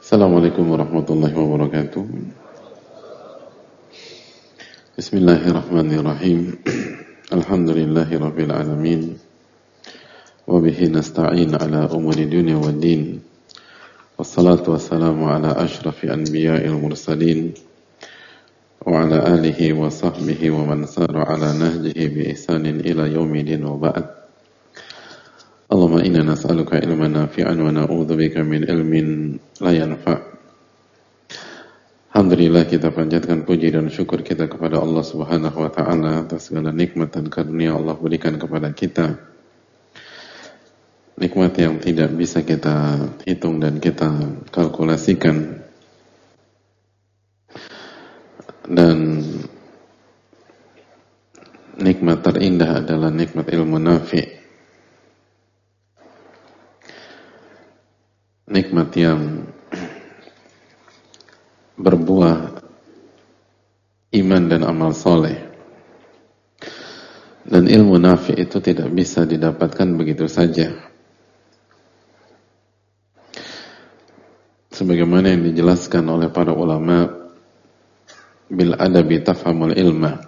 Assalamualaikum warahmatullahi wabarakatuh. Bismillahirrahmanirrahim. Alhamdulillahirabbil alamin. Wa bihi nasta'in ala umuri dunya waddin. Wassalatu wassalamu ala asyrafil anbiya'il mursalin wa ala alihi wa sahbihi wa man sara ala nahjihi bi ihsanin ila yaumil wa ba'd. Allahumma inna nas'aluka ilman nafi'an wa na'udzubika min ilmin la yanfa'. Alhamdulillah, kita panjatkan puji dan syukur kita kepada Allah Subhanahu wa taala atas segala nikmat dan karunia Allah berikan kepada kita. Nikmat yang tidak bisa kita hitung dan kita kalkulasikan. Dan nikmat terindah adalah nikmat ilmu nafi'. Nikmat yang berbuah iman dan amal soleh. Dan ilmu nafi' itu tidak bisa didapatkan begitu saja. Sebagaimana yang dijelaskan oleh para ulama, bil adabi tafhamul ilma.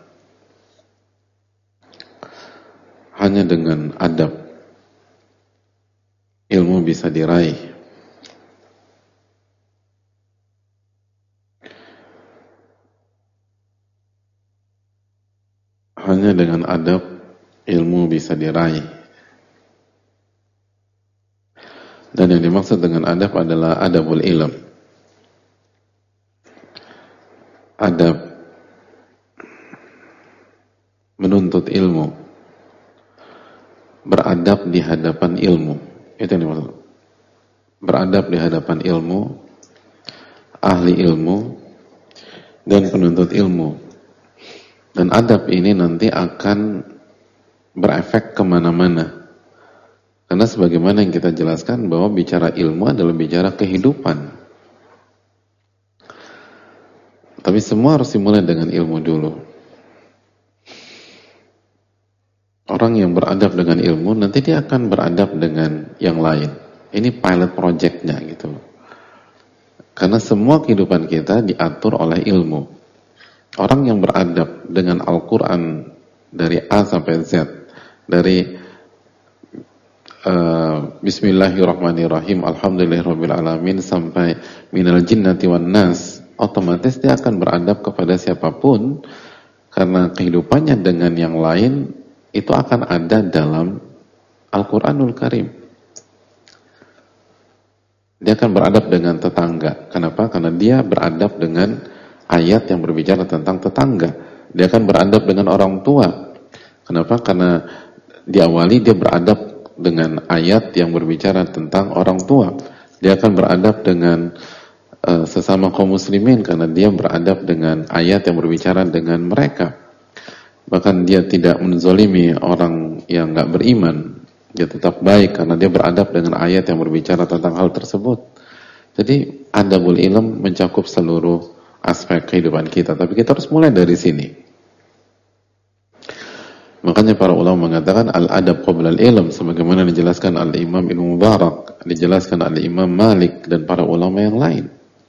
Hanya dengan adab ilmu bisa diraih. Hanya dengan adab ilmu bisa diraih. Dan yang dimaksud dengan adab adalah adabul ilm. Adab menuntut ilmu, beradab di hadapan ilmu. Itu yang dimaksud. Beradab di hadapan ilmu, ahli ilmu, dan penuntut ilmu. Dan adab ini nanti akan berefek kemana-mana. Karena sebagaimana yang kita jelaskan bahwa bicara ilmu adalah bicara kehidupan. Tapi semua harus dimulai dengan ilmu dulu. Orang yang beradab dengan ilmu, nanti dia akan beradab dengan yang lain. Ini pilot project-nya gitu. Karena semua kehidupan kita diatur oleh ilmu. Orang yang beradab dengan Al-Quran dari A sampai Z, dari Bismillahirrahmanirrahim, Alhamdulillahirabbil alamin sampai minal jinnati wan nas, otomatis dia akan beradab kepada siapapun, karena kehidupannya dengan yang lain itu akan ada dalam Al-Quranul Karim. Dia akan beradab dengan tetangga. Kenapa? Karena dia beradab dengan ayat yang berbicara tentang tetangga. Dia akan beradab dengan orang tua. Kenapa? Karena diawali dia beradab dengan ayat yang berbicara tentang orang tua. Dia akan beradab dengan sesama kaum muslimin karena dia beradab dengan ayat yang berbicara dengan mereka. Bahkan dia tidak menzalimi orang yang enggak beriman. Dia tetap baik karena dia beradab dengan ayat yang berbicara tentang hal tersebut. Jadi adabul ilm mencakup seluruh aspek kehidupan kita, tapi kita harus mulai dari sini. Makanya para ulama mengatakan al-adab qabla al-ilm, sebagaimana dijelaskan al-Imam Ibnu Mubarak, dijelaskan al-Imam Malik dan para ulama yang lain.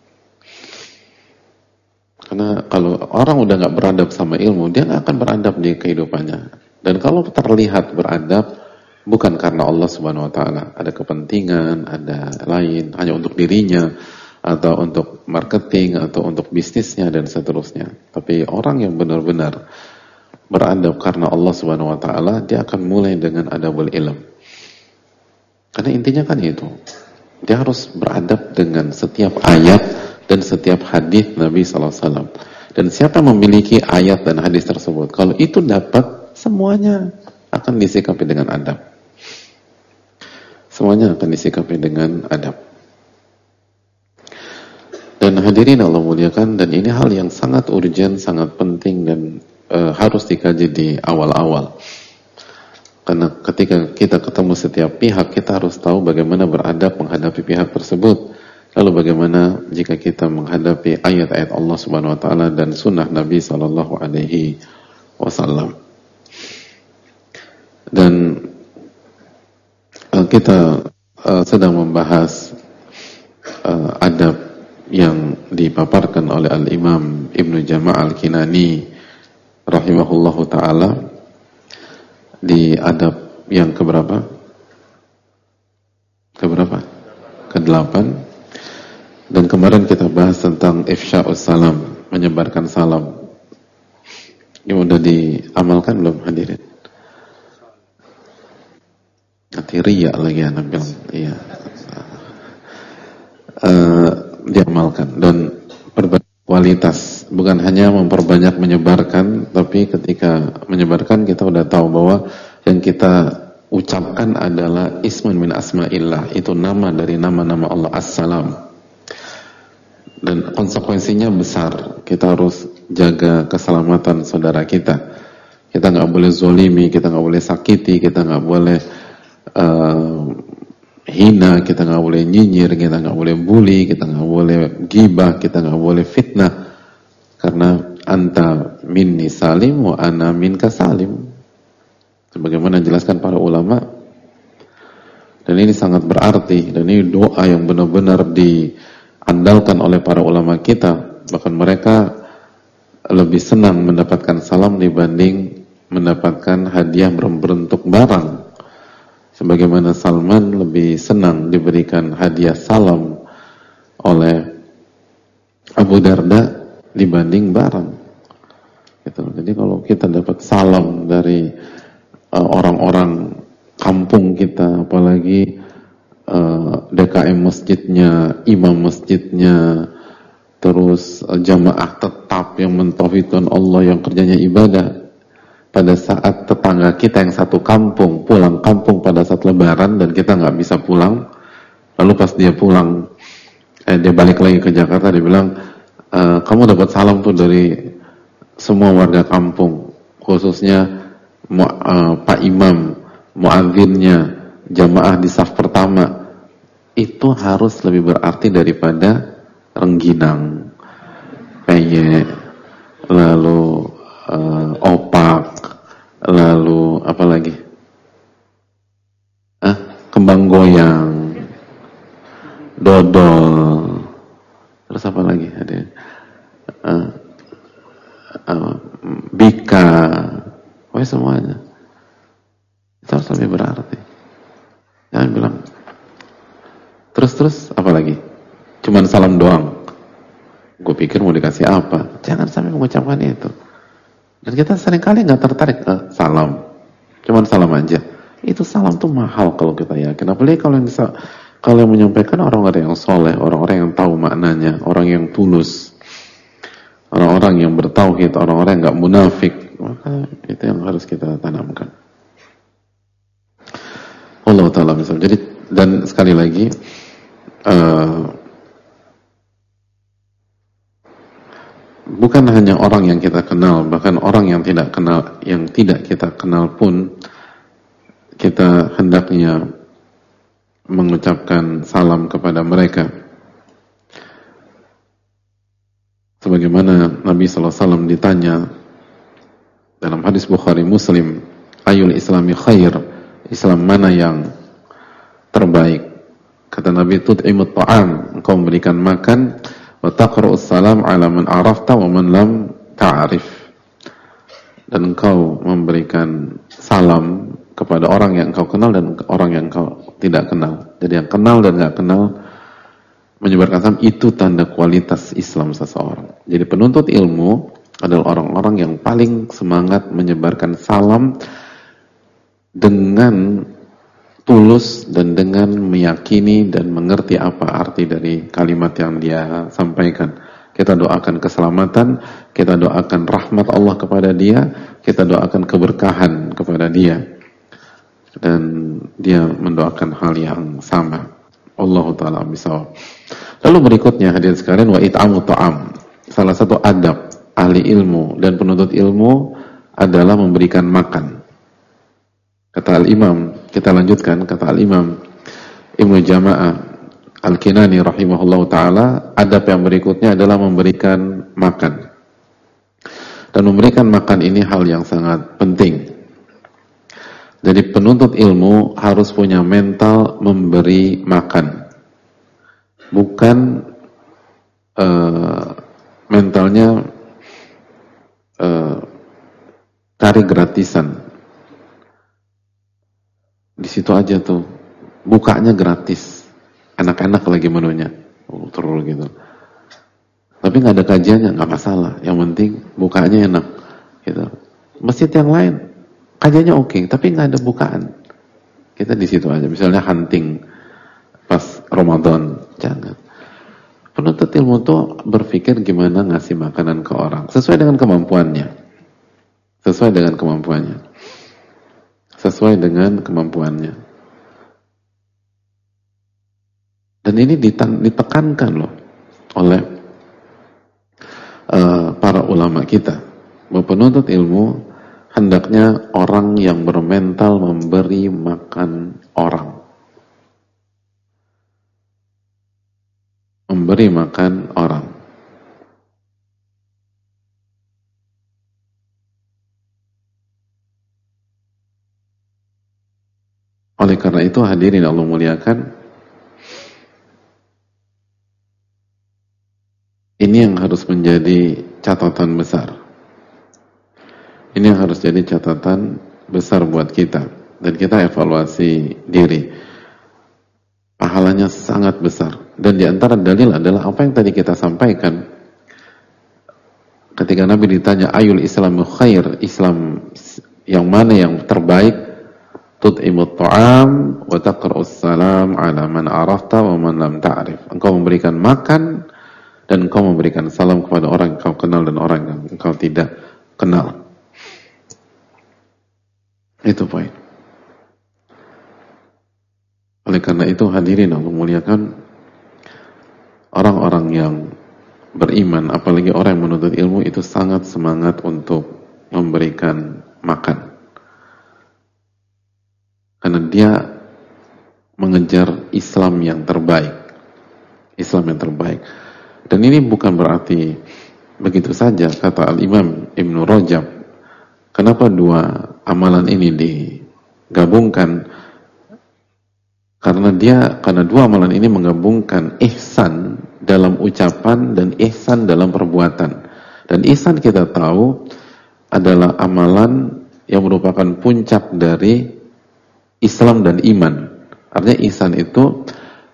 Karena kalau orang udah nggak beradab sama ilmu, dia nggak akan beradab di kehidupannya. Dan kalau terlihat beradab, bukan karena Allah Subhanahu Wa Taala, ada kepentingan, ada lain, hanya untuk dirinya, atau untuk marketing, atau untuk bisnisnya, dan seterusnya. Tapi orang yang benar-benar beradab karena Allah Subhanahu Wa Taala, dia akan mulai dengan adabul ilm. Karena intinya kan itu, dia harus beradab dengan setiap ayat dan setiap hadis Nabi SAW. Dan siapa yang memiliki ayat dan hadis tersebut, kalau itu dapat, semuanya akan disikapi dengan adab. Semuanya akan disikapi dengan adab. Dan hadirin Allah muliakan, dan ini hal yang sangat urgent, sangat penting, dan harus dikaji di awal-awal. Karena ketika kita ketemu setiap pihak, kita harus tahu bagaimana beradab menghadapi pihak tersebut. Lalu bagaimana jika kita menghadapi ayat-ayat Allah Subhanahu Wa Taala dan sunnah Nabi Sallallahu Alaihi Wasallam. Dan kita sedang membahas adab yang dipaparkan oleh Al-Imam Ibnu Jama'ah Al-Kinani rahimahullahu ta'ala di adab yang keberapa? Ke-8. Dan kemarin kita bahas tentang ifsya'us salam, menyebarkan salam. Ini udah diamalkan belum hadirin? Nanti riya lagi anak bilang. Iya. Diamalkan dan kualitas, bukan hanya memperbanyak menyebarkan, tapi ketika menyebarkan kita udah tahu bahwa yang kita ucapkan adalah ismun min asma'illah, itu nama dari nama-nama Allah, As-Salam, dan konsekuensinya besar. Kita harus jaga keselamatan saudara kita. Kita nggak boleh zolimi, kita nggak boleh sakiti, kita nggak boleh hina, kita nggak boleh nyinyir, kita nggak boleh bully, kita nggak boleh gibah, kita nggak boleh fitnah, karena anta minni salim wa ana minka salim, sebagaimana dijelaskan para ulama. Dan ini sangat berarti, dan ini doa yang benar-benar diandalkan oleh para ulama kita. Bahkan mereka lebih senang mendapatkan salam dibanding mendapatkan hadiah berbentuk barang. Sebagaimana Salman lebih senang diberikan hadiah salam oleh Abu Darda dibanding barang. Gitu. Jadi kalau kita dapat salam dari orang-orang kampung kita, apalagi DKM masjidnya, imam masjidnya, terus jamaah tetap yang mentauhidkan Allah, yang kerjanya ibadah, pada saat tetangga kita yang satu kampung pulang kampung pada saat lebaran dan kita nggak bisa pulang, lalu pas dia pulang, dia balik lagi ke Jakarta, dia bilang, kamu dapat salam tuh dari semua warga kampung, khususnya Pak Imam, muadzinnya, jamaah di saf pertama. Itu harus lebih berarti daripada rengginang, peyek, lalu opak, lalu apa lagi? Kembang goyang, dodol, terus apa lagi? Ada bika, semuanya. Itu harus lebih berarti. Jangan bilang terus apa lagi? Cuman salam doang. Gue pikir mau dikasih apa? Jangan sampai mengucapkan itu. Dan kita seringkali nggak tertarik salam, cuman salam aja. Itu salam tuh mahal kalau kita yakin. Apalagi kalau yang menyampaikan orang-orang yang soleh, orang-orang yang tahu maknanya, orang yang tulus, orang-orang yang bertauhid, orang-orang yang nggak munafik. Maka itu yang harus kita tanamkan. Allah Ta'ala misal. Jadi, dan sekali lagi, bukan hanya orang yang kita kenal, bahkan orang yang tidak kita kenal pun kita hendaknya mengucapkan salam kepada mereka. Sebagaimana Nabi SAW ditanya dalam hadis Bukhari Muslim, ayul islami khair, Islam mana yang terbaik? Kata Nabi, tut'imut ta'am, engkau memberikan makan, wa taqra'us salam ala man arafta wa man lam ta'arif, dan engkau memberikan salam kepada orang yang engkau kenal dan orang yang engkau tidak kenal. Jadi yang kenal dan enggak kenal menyebarkan salam, itu tanda kualitas Islam seseorang. Jadi penuntut ilmu adalah orang-orang yang paling semangat menyebarkan salam dengan tulus dan dengan meyakini dan mengerti apa arti dari kalimat yang dia sampaikan. Kita doakan keselamatan, kita doakan rahmat Allah kepada dia, kita doakan keberkahan kepada dia, dan dia mendoakan hal yang sama. Allah Ta'ala bisawab. Lalu berikutnya hadirin sekalian, wa it'amu ta'am. Salah satu adab ahli ilmu dan penuntut ilmu adalah memberikan makan. Kata Al-Imam, kita lanjutkan, kata Al-Imam Ibnu Jama'ah Al-Kinani rahimahullahu ta'ala, adab yang berikutnya adalah memberikan makan. Dan memberikan makan ini hal yang sangat penting. Jadi penuntut ilmu harus punya mental memberi makan. Bukan mentalnya cari gratisan. Di situ aja tuh, bukanya gratis, enak-enak lagi menunya, terus gitu. Tapi nggak ada kajiannya, nggak masalah. Yang penting bukanya enak, gitu. Masjid yang lain kajiannya oke, tapi nggak ada bukaan. Kita di situ aja. Misalnya hunting pas Ramadan, jangan. Penuntut ilmu tuh berpikir gimana ngasih makanan ke orang sesuai dengan kemampuannya, sesuai dengan kemampuannya, sesuai dengan kemampuannya. Dan ini ditekankan loh oleh para ulama kita, bahwa penuntut ilmu hendaknya orang yang bermental memberi makan orang, memberi makan orang. Oleh karena itu hadirin Allah muliakan, ini yang harus menjadi catatan besar. Ini yang harus jadi catatan besar buat kita. Dan kita evaluasi diri. Pahalanya sangat besar. Dan di antara dalil adalah apa yang tadi kita sampaikan. Ketika Nabi ditanya, ayul islamu khair, Islam yang mana yang terbaik? Tut'imut ta'am wa taqra'us salam ala man arafta wa man lam ta'rif. Engkau memberikan makan dan engkau memberikan salam kepada orang yang kau kenal dan orang yang engkau tidak kenal. Itu poin. Oleh karena itu hadirin Allah muliakan, orang-orang yang beriman, apalagi orang yang menuntut ilmu, itu sangat semangat untuk memberikan makan. Karena dia mengejar Islam yang terbaik. Islam yang terbaik. Dan ini bukan berarti begitu saja, kata Al-Imam Ibn Rajab. Kenapa dua amalan ini digabungkan? Karena dua amalan ini menggabungkan ihsan dalam ucapan dan ihsan dalam perbuatan. Dan ihsan kita tahu adalah amalan yang merupakan puncak dari Islam dan iman. Artinya ihsan itu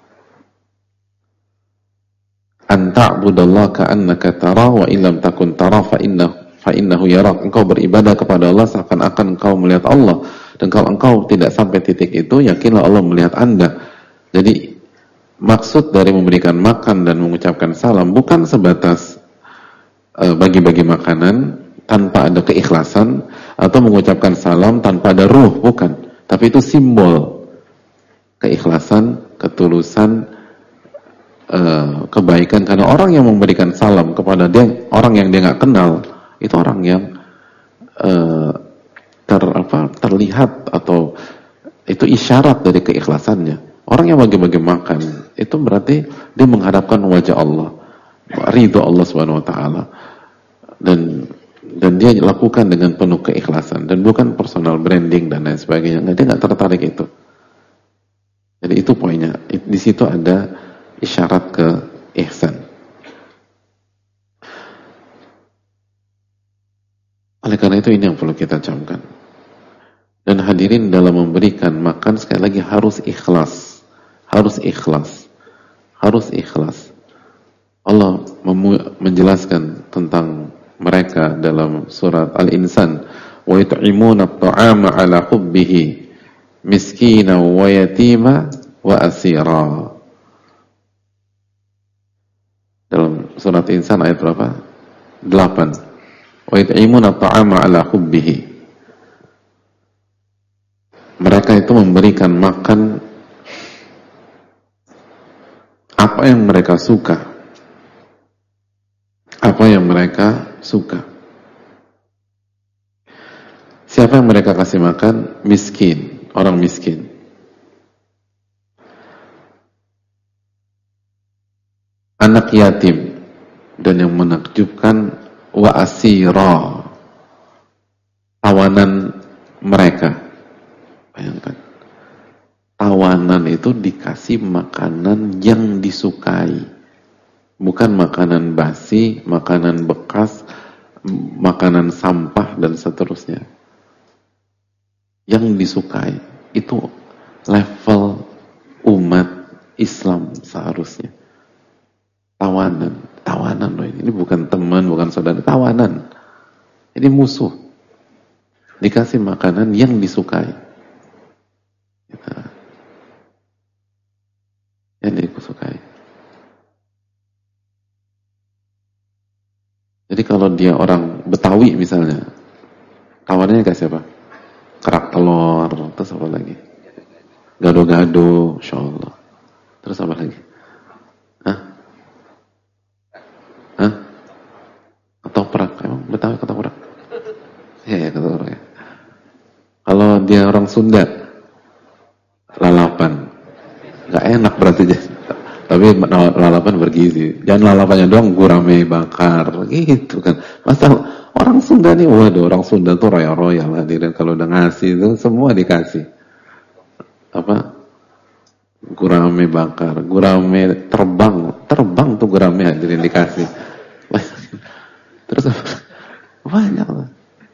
an ta'budallaha ka'annaka tarahu wa illam takun tarahu fa innahu yarak. Engkau beribadah kepada Allah seakan-akan engkau melihat Allah, dan kalau engkau tidak sampai titik itu, yakinlah Allah melihat Anda. Jadi maksud dari memberikan makan dan mengucapkan salam bukan sebatas bagi-bagi makanan tanpa ada keikhlasan, atau mengucapkan salam tanpa ada ruh, bukan. Tapi itu simbol keikhlasan, ketulusan, kebaikan. Karena orang yang memberikan salam kepada orang yang dia nggak kenal, itu orang yang terlihat, atau itu isyarat dari keikhlasannya. Orang yang bagi-bagi makan itu berarti dia mengharapkan wajah Allah, ridho Allah Subhanahu wa taala, dan dia lakukan dengan penuh keikhlasan dan bukan personal branding dan lain sebagainya. Dia nggak tertarik itu. Jadi itu poinnya. Di situ ada isyarat ke ihsan. Oleh karena itu ini yang perlu kita camkan. Dan hadirin, dalam memberikan makan sekali lagi harus ikhlas. Harus ikhlas. Harus ikhlas. Allah menjelaskan tentang mereka dalam surat Al-Insan, wa yut'imuna at-ta'ama 'ala hubbihi miskina wa yatima wa asira. Dalam surat Insan ayat berapa? 8. Wa yut'imuna at-ta'ama 'ala hubbihi. Mereka itu memberikan makan apa yang mereka suka. Apa yang mereka suka. Siapa yang mereka kasih makan? Miskin, orang miskin. Anak yatim. Dan yang menakjubkan, wa asira, tawanan mereka. Bayangkan, tawanan itu dikasih makanan yang disukai. bukan makanan basi, makanan bekas, makanan sampah dan seterusnya. Yang disukai itu level umat Islam seharusnya. Tawanan loh ini bukan teman, bukan saudara, tawanan. Ini musuh. Dikasih makanan yang disukai. Gitu. Yang disukai. Jadi kalau dia orang Betawi misalnya, tawanannya kasih apa? Kerak telur, terus apa lagi? Gado-gado, Masya Allah. Terus apa lagi? Hah? Hah? Ketoprak, emang Betawi ketoprak? Iya, ketoprak ya. Kalau dia orang Sunda, lalapan. Gak enak berarti aja. Tapi lalapan bergizi. Jangan lalapannya doang gurame bakar, gitu kan. Masa orang Sunda nih, waduh orang Sunda tuh royal hadirin. Kalau udah ngasih itu semua dikasih. Apa? Gurame bakar, gurame terbang tuh gurame hadirin dikasih. Terus banyak lah.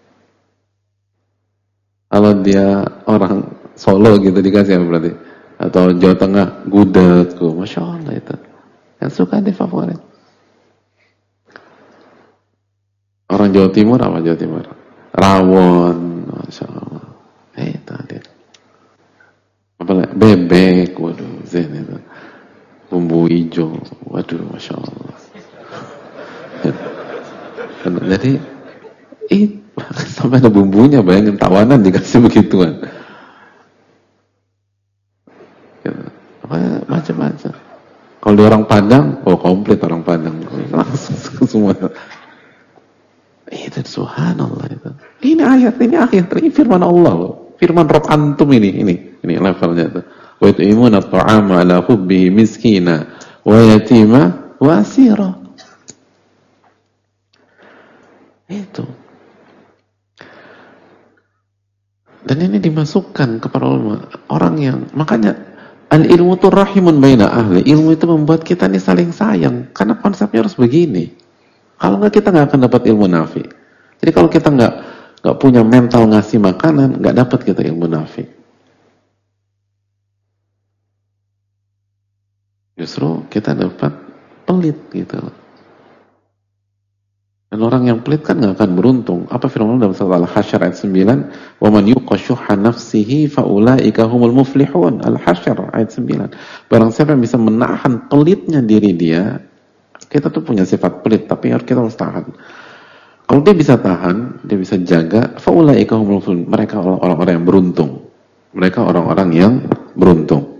Kalau dia orang Solo gitu dikasih apa berarti? Atau Jawa Tengah gudeg, Masya Allah itu. Yang suka di favorit. Orang Jawa Timur apa Jawa Timur? Rawon, Masya Allah. Itu hadir. Apalagi bebek, waduh, zen itu. Bumbu hijau, waduh, Masya Allah. Jadi, sampai ada bumbunya, bayangin tawanan dikasih begituan. Macam-macam. Kalau di orang Padang, oh komplit orang Padang. Langsung semua. Itu subhanallah itu. Ini ayat, ini firman Allah loh. Firman Rabb antum ini levelnya itu. Wa yut'imuna at'ama ala hubbihi miskina wa yatima wa asira. Itu. Dan ini dimasukkan kepada orang yang, makanya al-ilmu itu rahimun baina ahli. Ilmu itu membuat kita nih saling sayang. Karena konsepnya harus begini. Kalau nggak kita nggak akan dapat ilmu nafi. Jadi kalau kita nggak punya mental ngasih makanan, nggak dapat kita ilmu nafi. Justru kita dapat pelit gitu. Dan orang yang pelit kan nggak akan beruntung. Apa firman Allah dalam surah Al-Hasyr ayat 9? "Wa man yuqa syuhha nafsihi fa ulaika humul muflihun." Al-Hasyr ayat 9. Barang siapa yang bisa menahan pelitnya diri dia, kita tuh punya sifat pelit, tapi kita harus tahan. Kalau dia bisa tahan, dia bisa jaga, fa ulaika humul muflihun. Mereka orang-orang yang beruntung. Mereka orang-orang yang beruntung.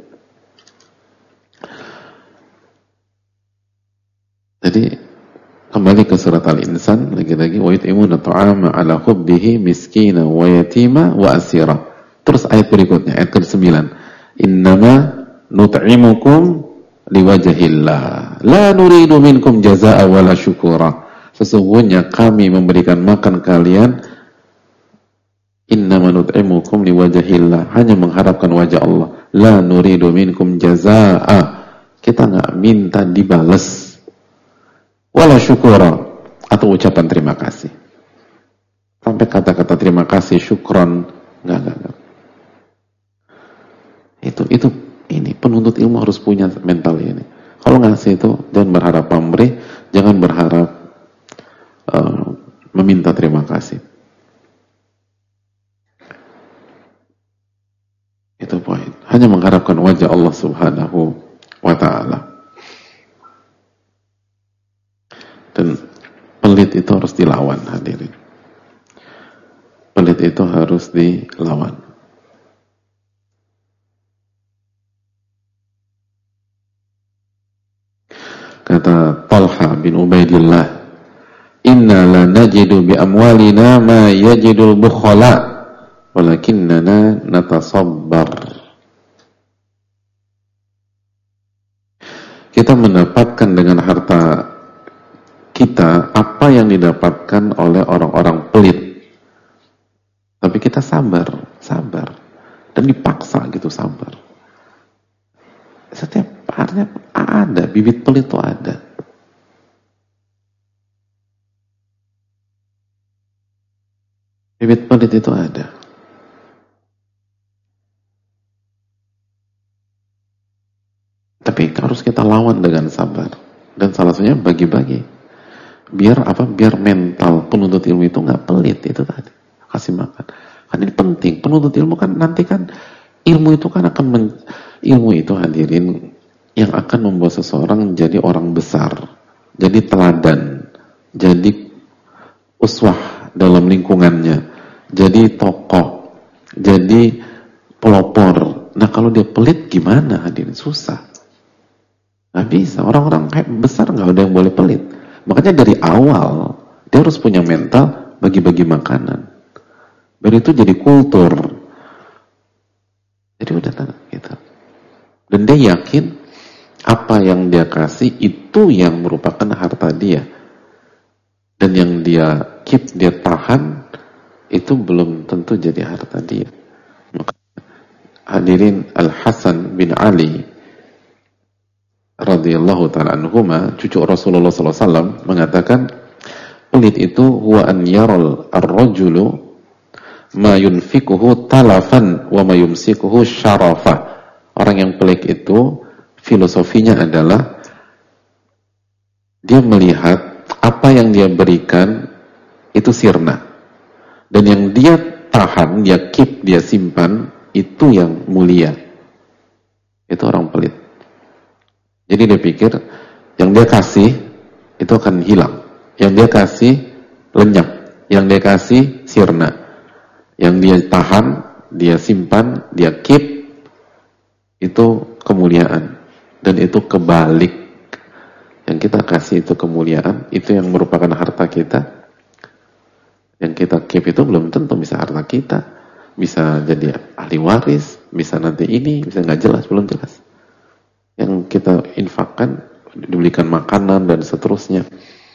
Jadi kembali ke surat Al-Insan lagi-lagi, wa yut'imuna at'ama 'ala hubbihi miskina wa yatima wa asira. Terus ayat berikutnya, ayat ke-9. Innama nut'imukum liwajhillah la nuridu minkum jazaa'a wala syukura. Sesungguhnya kami memberikan makan kalian, innama nut'imukum liwajhillah, hanya mengharapkan wajah Allah. La nuridu minkum jazaa'a, kita enggak minta dibalas, wala syukura, atau ucapan terima kasih. Sampai kata-kata terima kasih, syukron, enggak. Itu ini penuntut ilmu harus punya mental ini. Kalau ngasih itu jangan berharap pamrih, jangan berharap meminta terima kasih. Itu poin. Hanya mengharapkan wajah Allah Subhanahu wa ta'ala. Dan pelit itu harus dilawan, hadirin. Pelit itu harus dilawan. Kata Talha bin Ubaidillah, inna la najidu bi amwalina ma yajidul bukhala walakinnana natasabbar. Kita mendapatkan dengan harta kita apa yang didapatkan oleh orang-orang pelit, tapi kita sabar dan dipaksa gitu sabar. Setiap harinya ada bibit pelit itu ada. Bibit pelit itu ada. Tapi harus kita lawan dengan sabar. Dan salah satunya bagi-bagi. Biar apa? Biar mental penuntut ilmu itu nggak pelit, itu tadi. Kasih makan. Kan ini penting. Penuntut ilmu kan nanti kan ilmu itu kan akan ilmu itu hadirin yang akan membuat seseorang menjadi orang besar, jadi teladan, jadi uswah dalam lingkungannya, jadi tokoh, jadi pelopor. Nah kalau dia pelit gimana hadirin? Susah. Nggak bisa. Orang-orang kayak besar nggak ada yang boleh pelit. Makanya dari awal dia harus punya mental bagi-bagi makanan. Dan itu jadi kultur. Jadi udah gitu. Dan dia yakin apa yang dia kasih itu yang merupakan harta dia. Dan yang dia keep, dia tahan, itu belum tentu jadi harta dia. Maka hadirin, Al-Hasan bin Ali radhiyallahu ta'ala anhuma, cucu Rasulullah SAW, mengatakan pelit itu huwa an yaral ar-rajulu ma yunfikuhu talafan wa ma yumsikuhu syarafa. Orang yang pelit itu filosofinya adalah dia melihat apa yang dia berikan itu sirna, dan yang dia tahan, dia keep, dia simpan itu yang mulia. Itu orang pelit. Jadi dia pikir yang dia kasih itu akan hilang, yang dia kasih lenyap, yang dia kasih sirna, yang dia tahan, dia simpan, dia keep, itu kemuliaan. Dan itu kebalik. Yang kita kasih itu kemuliaan, itu yang merupakan harta kita. Yang kita keep itu belum tentu bisa harta kita. Bisa jadi ahli waris, bisa nanti ini, bisa nggak jelas, belum jelas. Yang kita infakkan, dibelikan makanan dan seterusnya.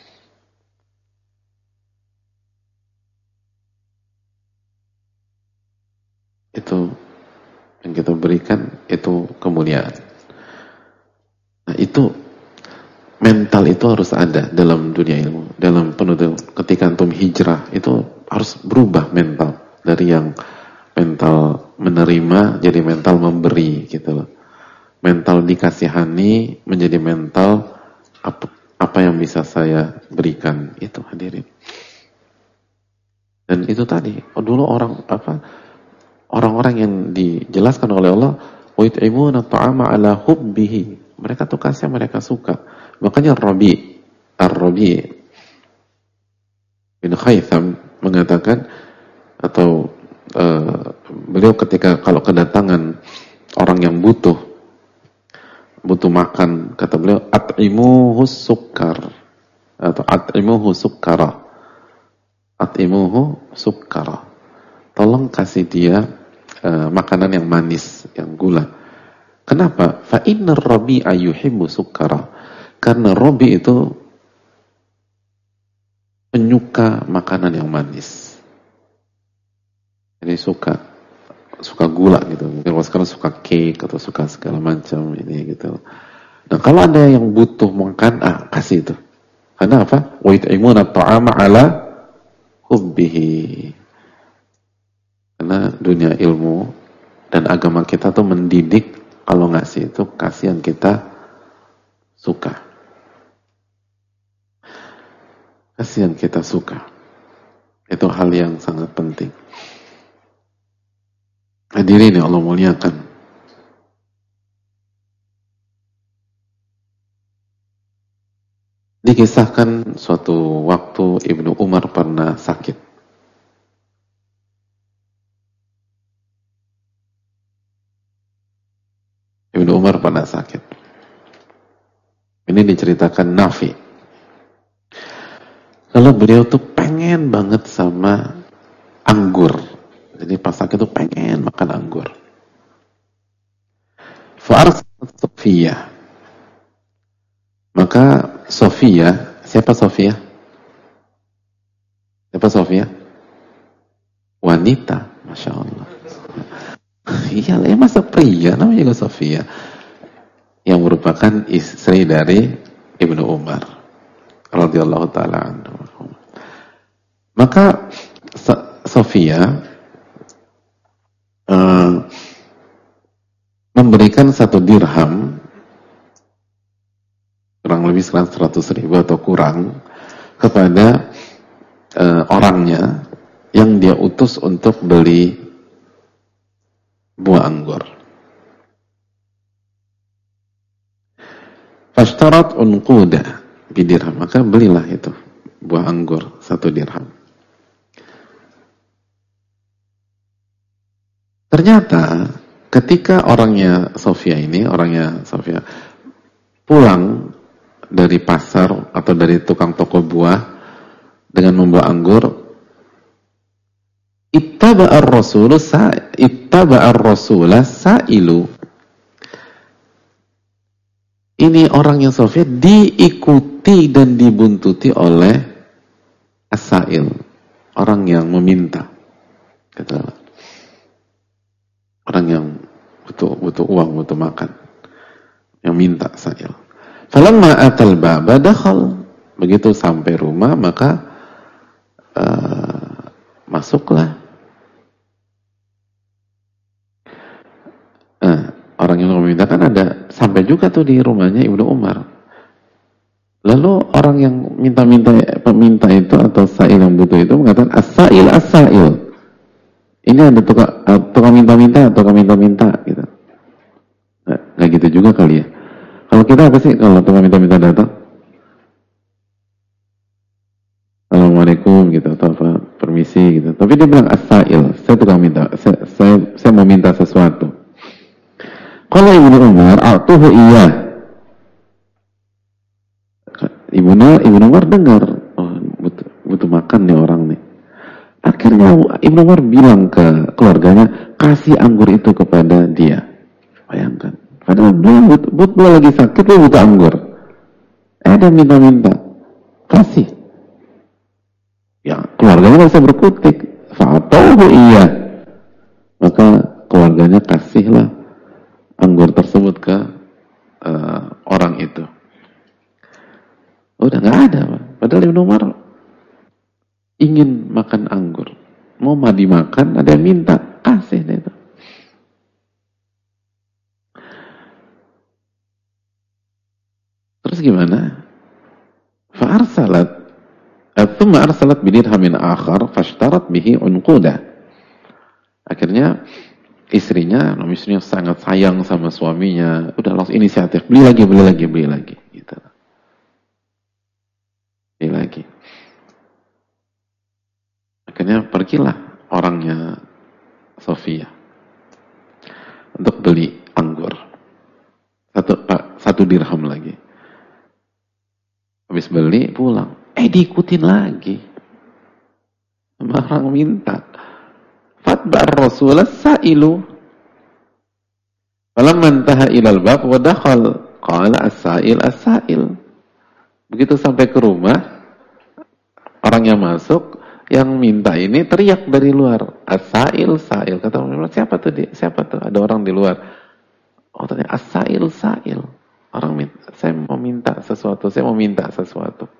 Itu yang kita berikan, itu kemuliaan. Nah itu mental itu harus ada dalam dunia ilmu, dalam penuntut. Ketika antum hijrah itu harus berubah mental dari yang mental menerima jadi mental memberi gitu loh. Mental dikasihani menjadi mental apa yang bisa saya berikan, itu hadirin. Dan itu tadi dulu orang-orang yang dijelaskan oleh Allah, wa yut'imuna ta'ama ala hubbihi, mereka tuh kasih, mereka suka. Makanya Ar-Rabi bin Khaytham mengatakan, atau beliau ketika kalau kedatangan orang yang butuh makan, kata beliau, at'imuhu sukkar, atau at'imuhu sukkara, at'imuhu sukkara, tolong kasih dia makanan yang manis, yang gula. Kenapa? Fa innar rabi'a yuhibbu sukkara, karena Rabi itu penyuka makanan yang manis. Jadi suka gula gitu. Mungkin kalau sekarang suka cake atau suka segala macam ini gitu. Nah, kalau ada yang butuh makan, kasih itu. Karena apa? Wa yut'imuna ta'ama ala hubbihi. Karena dunia ilmu dan agama kita tuh mendidik, kalau ngasih itu kasih yang kita suka. Kasih yang kita suka. Itu hal yang sangat penting. Hadirin yang Allah muliakan. Dikisahkan suatu waktu Ibnu Umar pernah sakit. Ibnu Umar pernah sakit. Ini diceritakan Nafi. Lalu beliau tuh pengen banget sama anggur. Jadi pas sakit tuh pengen makan anggur. Fa'arsat Sofia. Maka Sofia, siapa Sofia? Siapa Sofia? Wanita, Masya Allah. Iya, masa pria, namanya juga Sofia. Yang merupakan istri dari Ibnu Umar radhiyallahu ta'ala anhu. Maka Sofia memberikan 1 dirham, kurang lebih sekarang 100.000 atau kurang, kepada orangnya yang dia utus untuk beli buah anggur. Fashtarat unquda bidirham, maka belilah itu buah anggur 1 dirham. Ternyata ketika orangnya Sofia pulang dari pasar atau dari tukang toko buah dengan membawa anggur, ittaba'ar rasulah sa'ilu. Ini orangnya Sofia diikuti dan dibuntuti oleh as-sa'il, orang yang meminta. Gitu. Orang yang butuh uang, butuh makan, yang minta sa'il. Falamma atal baba dakhal. Begitu sampai rumah maka masuklah. Orang yang meminta kan ada, sampai juga tuh di rumahnya Ibnu Umar. Lalu orang yang peminta itu atau sa'il yang butuh itu mengatakan as-sa'il as-sa'il. Ini ada tukang minta-minta gitu. Nggak gitu juga kali ya. Kalau kita apa sih kalau tukang minta-minta datang? Assalamualaikum gitu atau apa, permisi gitu. Tapi dia bilang as-sa'il, saya tukang minta, saya mau minta sesuatu. Kalau Ibnu Umar, a'tuhu iya. Ibnu Umar dengar, oh, butuh makan nih orang nih. Akhirnya Ibnu Umar bilang ke keluarganya, kasih anggur itu kepada dia. Bayangkan. Padahal beliau lagi sakit, dia butuh anggur. Ada minta-minta. Kasih. Ya, keluarganya nggak bisa berkutik. Fa'atahu iya. Maka keluarganya kasihlah anggur tersebut ke orang itu. Udah nggak ada, Pak. Padahal Ibnu Umar ingin makan anggur, mau dimakan, ada yang minta, kasih deh itu. Terus gimana? Thumma arsalat bidirhamin akhar fashtarat bihi unqudah. Akhirnya istrinya sangat sayang sama suaminya, udah langsung inisiatif, beli lagi gitu. Beli lagi. Akhirnya pergilah orangnya Sofia untuk beli anggur. 1 dirham lagi. Habis beli pulang. Diikutin lagi. Orang minta. Fatba'ar Rasulullah sa'ilu. Falamma intaha ilal bab wa dakhal qala as-sa'il as-sa'il. Begitu sampai ke rumah, orangnya masuk, yang minta ini teriak dari luar, as-sa'il sa'il. Kata orang, siapa tuh? Ada orang di luar. Oh, ternyata as-sa'il sa'il. Orang minta, saya mau minta sesuatu.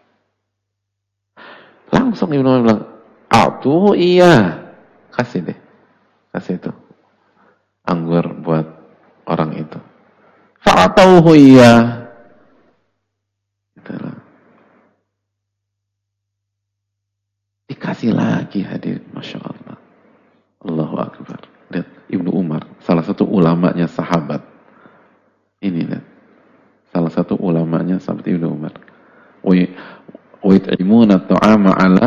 Langsung Ibnu Umar bilang, "Atuh iya." Kasih itu. Anggur buat orang itu. Fa'atauhu iya. Itulah. Dikasih lagi hadir, Masya Allah. Allahu Akbar. Lihat, Ibnu Umar, salah satu ulamanya sahabat. Ini lihat. Salah satu ulamanya sahabat Ibnu Umar. Wa yut'imuna ta'ama ala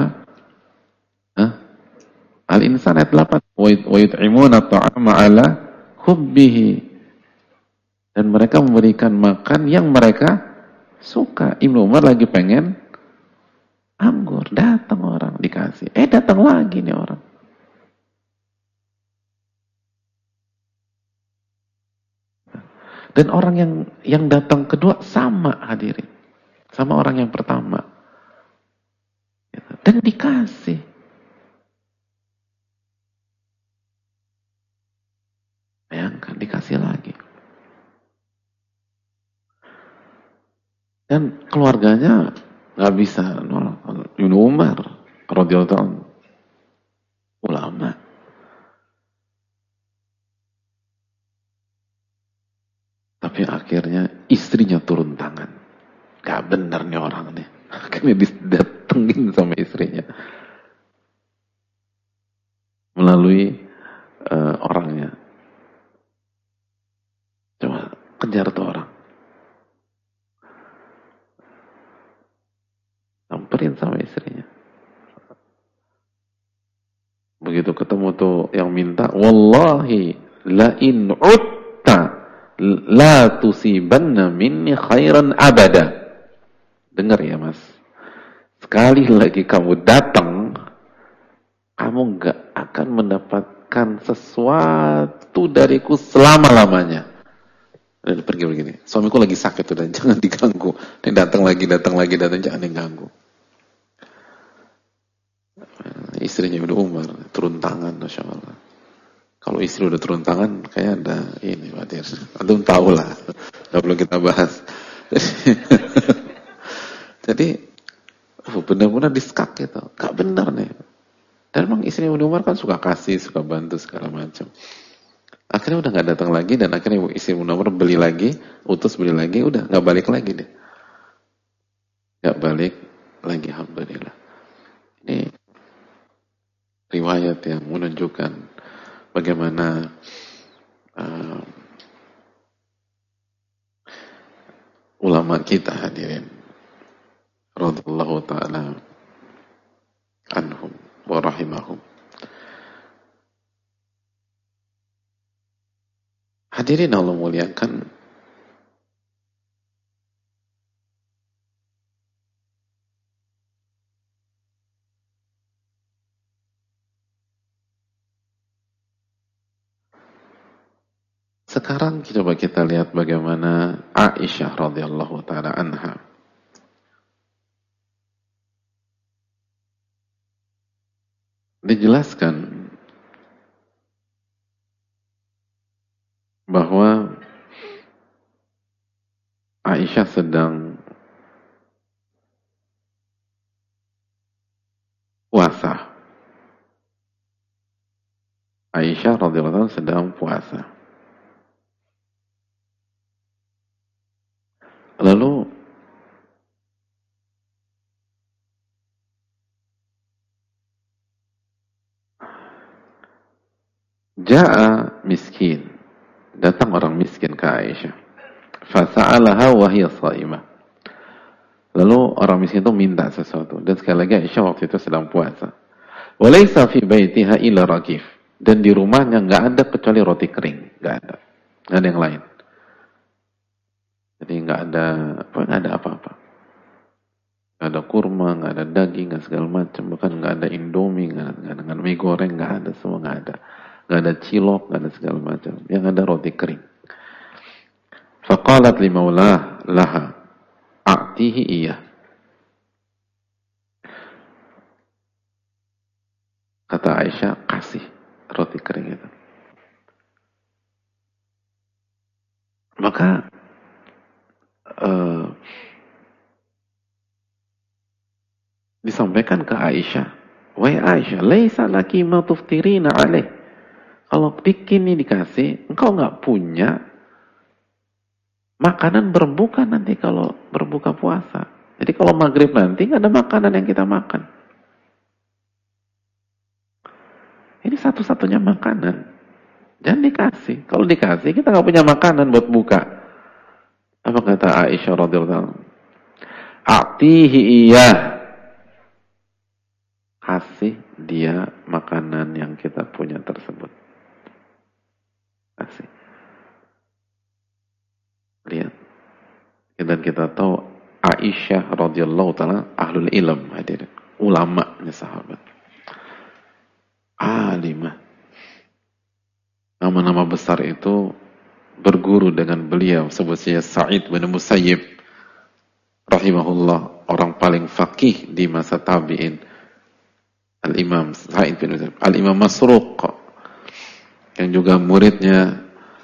Al-Insan ayat 8. Wa yut'imuna ta'ama ala hubbihi. Dan mereka memberikan makan yang mereka suka. Ibnu Umar lagi pengen anggur, datang orang dikasih. Datang lagi nih orang. Dan orang yang datang kedua sama hadirin, sama orang yang pertama. Dan dikasih. Bayangkan, dikasih lagi. Dan keluarganya nggak bisa nolak. Ibnu Umar radhiyallahu anhu ulama. Tapi akhirnya istrinya turun tangan. Gak benar nih orang nih. Akhirnya didatengin sama istrinya. Melalui orangnya. Coba kejar tuh orang. Samperin sama istrinya. Begitu ketemu tuh yang minta, wallahi la in utta la tusibanna minni khairan abada. Dengar ya mas, sekali lagi kamu datang, kamu gak akan mendapatkan sesuatu dariku selama-lamanya. Dan pergi begini, suamiku lagi sakit udah, jangan diganggu. Dan datang lagi, jangan diganggu. Istrinya Ibnu Umar turun tangan, Masya Allah. Kalau istri udah turun tangan, kayak ada ini, Pak Dir. Antum tahu lah, nggak perlu kita bahas. Jadi, benar-benar diskak gitu, gak benar nih. Dan memang istri Ibnu Umar kan suka kasih, suka bantu segala macam. Akhirnya udah nggak datang lagi, dan akhirnya istri Ibnu Umar beli lagi, utus beli lagi, udah nggak balik lagi deh, nggak balik lagi, alhamdulillah. Ini riwayat yang menunjukkan bagaimana ulama kita, hadirin radhiyallahu ta'ala anhum wa rahimahum. Hadirin Allah muliakan, sekarang coba kita lihat bagaimana Aisyah radhiyallahu ta'ala anha dijelaskan bahwa Aisyah sedang puasa. Aisyah radhiyallahu anha sedang puasa. Lalu ja'a miskin, datang orang miskin ke Aisyah. Fasa'alaha wa hiya sha'imah. Lalu orang miskin itu minta sesuatu, dan sekali lagi Aisyah waktu itu sedang puasa. Walaysa fi baitiha illa raqif, dan di rumahnya nggak ada kecuali roti kering, nggak ada yang lain. Jadi nggak ada apa-apa, nggak ada kurma, nggak ada daging, nggak segala macam, bahkan nggak ada indomie, nggak ada mie goreng, nggak ada, semua nggak ada cilok, nggak ada segala macam, yang ada roti kering. Faqalat li maulah laha a'tihi iya. Kata Aisyah, kasih roti kering itu. Maka disampaikan ke Aisyah, wahai Aisyah, laisa laki ma tuftirina alaih. Kalau bikin ini dikasih, engkau nggak punya makanan berbuka nanti kalau berbuka puasa. Jadi kalau maghrib nanti nggak ada makanan yang kita makan. Ini satu-satunya makanan. Jangan dikasih. Kalau dikasih kita nggak punya makanan buat buka. Apa kata Aisyah radhiyallahu anha? A'tihi iyah. Kasih dia makanan yang kita punya tersebut. Kasih. Lihat. Dan kita tahu Aisyah radhiyallahu ta'ala ahlul ilm, hadirin. Ulamanya sahabat. Alimah. Nama-nama besar itu berguru dengan beliau, sebutnya Sa'id bin Musayyib rahimahullah, orang paling faqih di masa tabi'in. Al-Imam Sa'id bin Musayyib, Al-Imam Masruq yang juga muridnya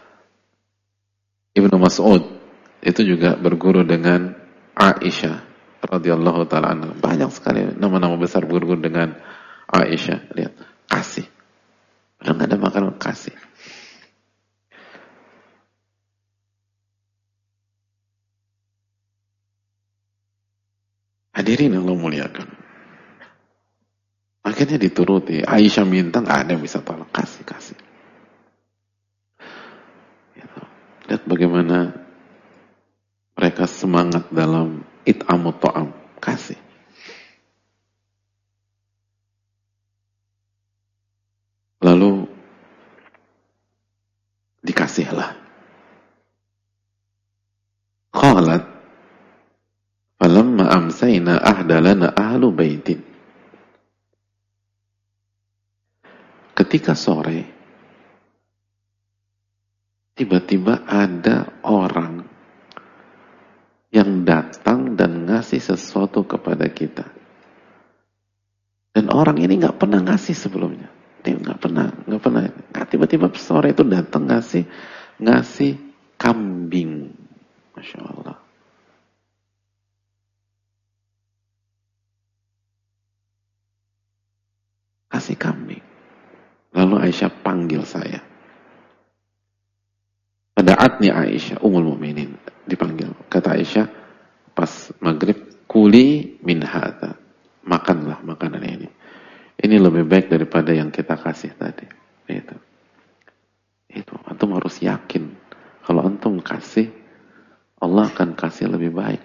Ibnu Mas'ud, itu juga berguru dengan Aisyah radhiyallahu ta'ala anha. Banyak sekali nama-nama besar berguru dengan Aisyah. Lihat, kasih. Hadirin yang Allah muliakan. Akhirnya dituruti. Aisyah minta, nggak ada yang bisa tolong. Kasih. Gitu. Lihat bagaimana mereka semangat dalam it'amut ta'am. Kasih. Lalu dikasihlah. Qalat falamma amsayna ahdalana ahlu baitin. Ketika sore, tiba-tiba ada orang yang datang dan ngasih sesuatu kepada kita. Dan orang ini nggak pernah ngasih sebelumnya. Dia nggak pernah. Tiba-tiba sore itu datang ngasih kambing. Masya Allah. Kasih kambing. Lalu Aisyah panggil saya. Da'atni Aisyah, Ummul Mukminin, dipanggil. Kata Aisyah, pas maghrib, kuli min hadza. Makanlah makanan ini. Ini lebih baik daripada yang kita kasih tadi. Itu. Antum harus yakin. Kalau antum kasih, Allah akan kasih lebih baik.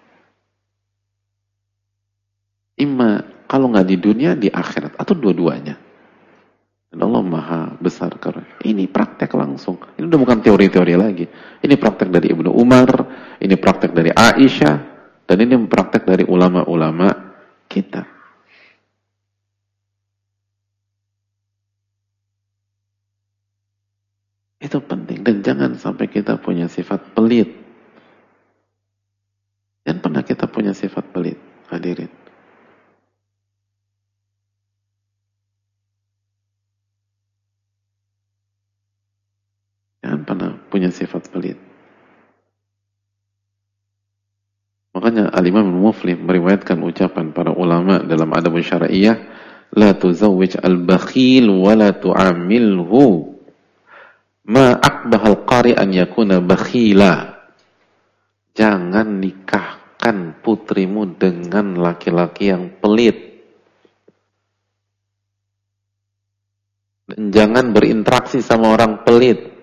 Kalau nggak di dunia, di akhirat. Atau dua-duanya. Dan Allah maha besar karena ini praktek langsung. Ini udah bukan teori-teori lagi. Ini praktek dari Ibnu Umar, ini praktek dari Aisyah, dan ini praktek dari ulama-ulama kita. Itu penting. Dan jangan sampai kita punya sifat pelit. Jangan pernah kita punya sifat pelit. Hadirin. Jangan pernah punya sifat pelit. Makanya Al-Imam Muflim meriwayatkan ucapan para ulama dalam adab syar'iyyah, la tuzawwij al-bakhil wa la tu'amilhu ma aqbahal qari an yakuna bakhila. Jangan nikahkan putrimu dengan laki-laki yang pelit. Dan jangan berinteraksi sama orang pelit.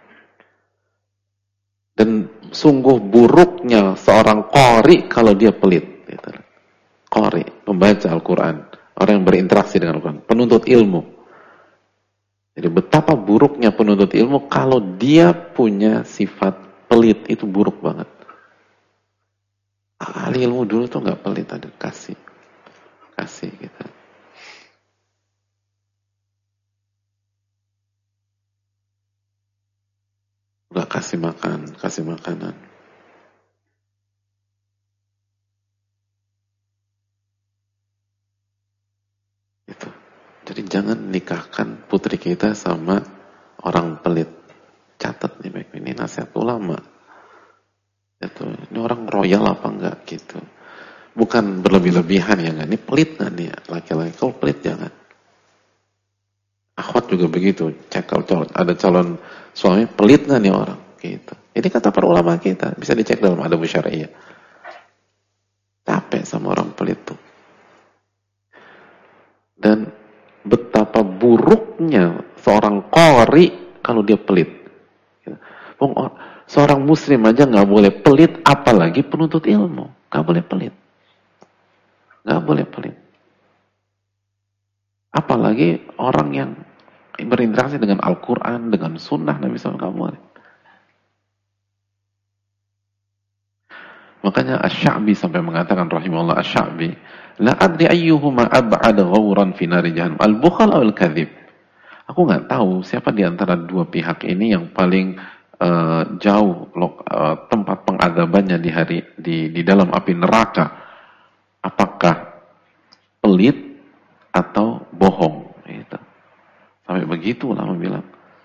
Dan sungguh buruknya seorang qari kalau dia pelit. Qari, pembaca Al-Quran. Orang yang berinteraksi dengan Al-Quran. Penuntut ilmu. Jadi betapa buruknya penuntut ilmu kalau dia punya sifat pelit. Itu buruk banget. Ahli ilmu dulu tuh gak pelit, ada kasih gitu. Gak kasih makanan. Itu. Jadi jangan nikahkan putri kita sama orang pelit. Catat nih baik, ini nasihat ulama. Itu. Ini orang royal apa enggak gitu. Bukan berlebih-lebihan ya enggak. Ini pelit enggak nih laki-laki? Kalau pelit jangan. Akhwat juga begitu. Cek kalau ada calon suami pelit nggak nih orang? Gitu. Ini kata para ulama kita. Bisa dicek dalam adab syar'iyyah. Capek sama orang pelit tuh. Dan betapa buruknya seorang qari kalau dia pelit. Seorang muslim aja nggak boleh pelit, apalagi penuntut ilmu. Nggak boleh pelit. Nggak boleh pelit. Apalagi orang yang berinteraksi dengan Al-Quran, dengan sunnah Nabi SAW, nggak boleh. Makanya Asy-Sya'bi sampai mengatakan rahimahullah Asy-Sya'bi, la adri ayyuhuma ab'ad ghawran fi nari jahannam, al-bukhal atau al-kadzib. Aku nggak tahu siapa di antara dua pihak ini yang paling jauh tempat pengadabannya di dalam api neraka. Apakah pelit atau bohong? Gitu. Sampai begitu ulama bilang.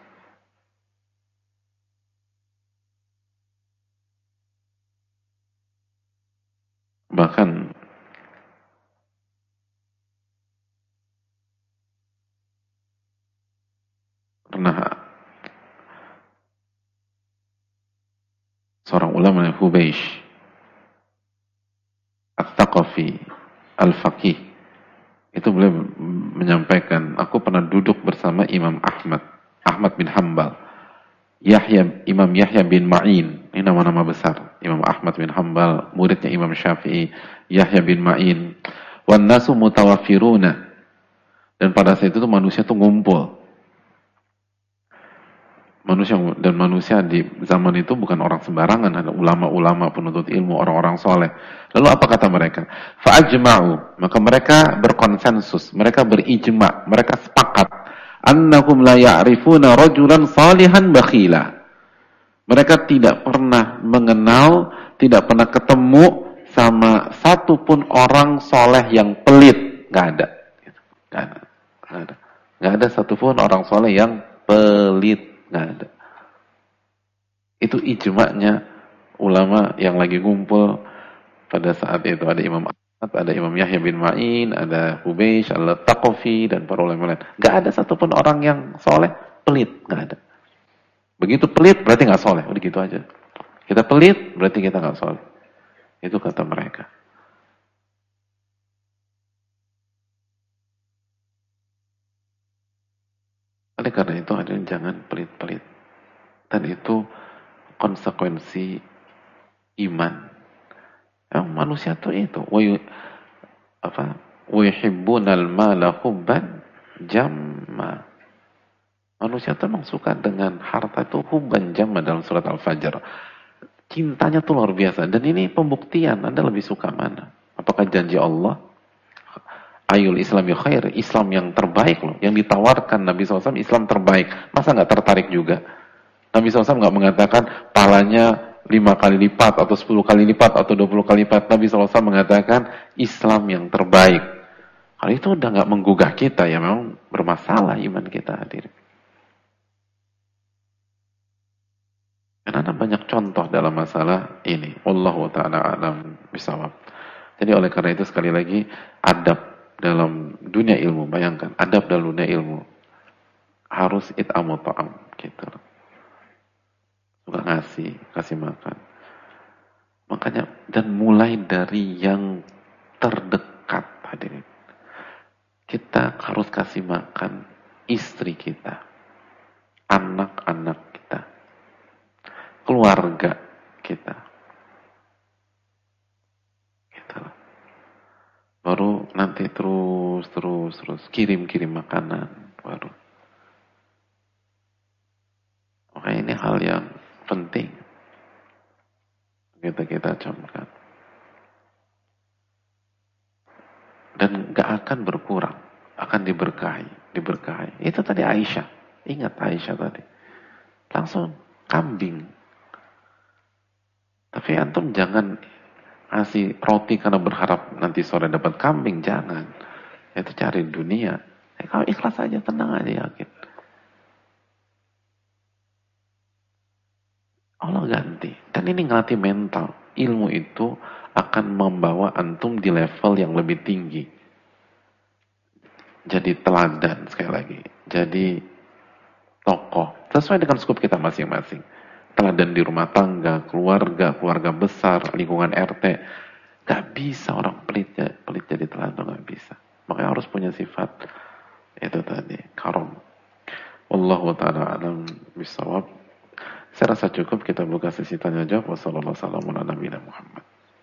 Bahkan pernah seorang ulama Hubeish Al-Thaqafi, Al-Faqih. Itu beliau menyampaikan, aku pernah duduk bersama Imam Ahmad bin Hambal, Imam Yahya bin Ma'in, ini nama-nama besar. Imam Ahmad bin Hambal, muridnya Imam Syafi'i, Yahya bin Ma'in. Wan nasu mutawafiruna. Dan pada saat itu manusia tuh ngumpul. Manusia di zaman itu bukan orang sembarangan, ada ulama-ulama penuntut ilmu, orang-orang soleh. Lalu apa kata mereka? Fa'ajma'u, maka mereka berkonsensus, mereka berijma', mereka sepakat annahum la ya'rifuna rajulan salihan bakhila. Mereka tidak pernah mengenal, tidak pernah ketemu sama satupun orang soleh yang pelit. Nggak ada. Nggak ada. Nggak ada. Nggak ada satupun orang soleh yang pelit. Nggak ada. Itu ijma'nya ulama yang lagi ngumpul pada saat itu. Ada Imam Ahmad, ada Imam Yahya bin Ma'in, ada Hubeish, Al-Thaqafi, dan para ulama lain. Nggak ada satupun orang yang soleh pelit. Nggak ada. Begitu pelit berarti nggak soleh. Udah gitu aja. Kita pelit berarti kita nggak soleh. Itu kata mereka. Oleh karena itu hadirin jangan pelit-pelit. Dan itu konsekuensi iman. Yang manusia itu wa yuhibbunal mala hubban jamma. Manusia itu memang suka dengan harta itu hubban jamma dalam surat Al-Fajr. Cintanya tuh luar biasa. Dan ini pembuktian, Anda lebih suka mana? Apakah janji Allah? Ayul Islami khair, Islam yang terbaik loh. Yang ditawarkan Nabi SAW, Islam terbaik. Masa nggak tertarik juga? Nabi SAW nggak mengatakan palanya 5 kali lipat, atau 10 kali lipat, atau 20 kali lipat. Nabi SAW mengatakan Islam yang terbaik. Kalau itu udah nggak menggugah kita, ya memang bermasalah iman kita hadirin. Karena ada banyak contoh dalam masalah ini. Wallahu ta'ala a'lam bishawab. Jadi oleh karena itu sekali lagi, adab dalam dunia ilmu, bayangkan, adab dalam dunia ilmu harus it'amu ta'am gitu. Suka kasih makan. Makanya, dan mulai dari yang terdekat hadirin. Kita harus kasih makan istri kita, anak-anak kita, keluarga kita. Gitu. Baru nanti terus kirim makanan baru. Makanya ini hal yang penting kita camkan. Dan gak akan berkurang, akan diberkahi. Itu tadi Aisyah. Ingat Aisyah tadi. Langsung kambing. Tapi antum jangan ngasih roti karena berharap nanti sore dapat kambing, jangan. Itu cari dunia. Kalau ikhlas aja, tenang aja, yakin. Allah ganti. Dan ini ngelatih mental. Ilmu itu akan membawa antum di level yang lebih tinggi. Jadi teladan sekali lagi. Jadi tokoh. Sesuai dengan skop kita masing-masing. Teladan di rumah tangga, keluarga besar, lingkungan RT. Gak bisa orang pelit jadi teladan, gak bisa. Makanya harus punya sifat itu tadi, karom. Wallahu ta'ala alam bisawab. Saya rasa cukup kita buka sesi tanya jawab. Wassalamualaikum warahmatullahi wabarakatuh.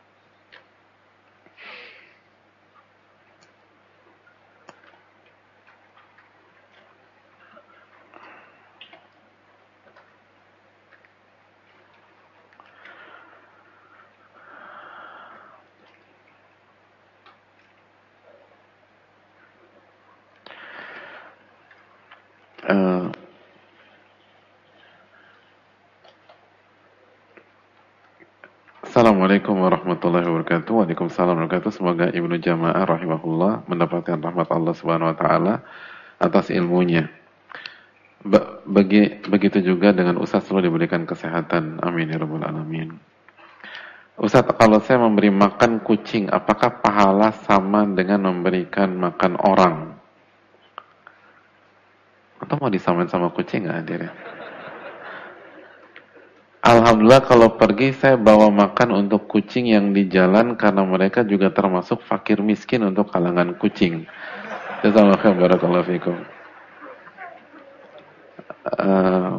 Assalamualaikum warahmatullahi wabarakatuh. Waalaikumsalam warahmatullahi wabarakatuh. Semoga Ibnu Jamaah rahimahullah mendapatkan rahmat Allah Subhanahu wa taala atas ilmunya. Begitu juga dengan Ustaz selalu diberikan kesehatan. Amin ya rabbal alamin. Ustaz, kalau saya memberi makan kucing, apakah pahala sama dengan memberikan makan orang? Atau mau disamain sama kucing nggak hadir ya? Alhamdulillah kalau pergi saya bawa makan untuk kucing yang di jalan karena mereka juga termasuk fakir miskin untuk kalangan kucing. Jazakallahu khairan, barakallahu fikum. Eh,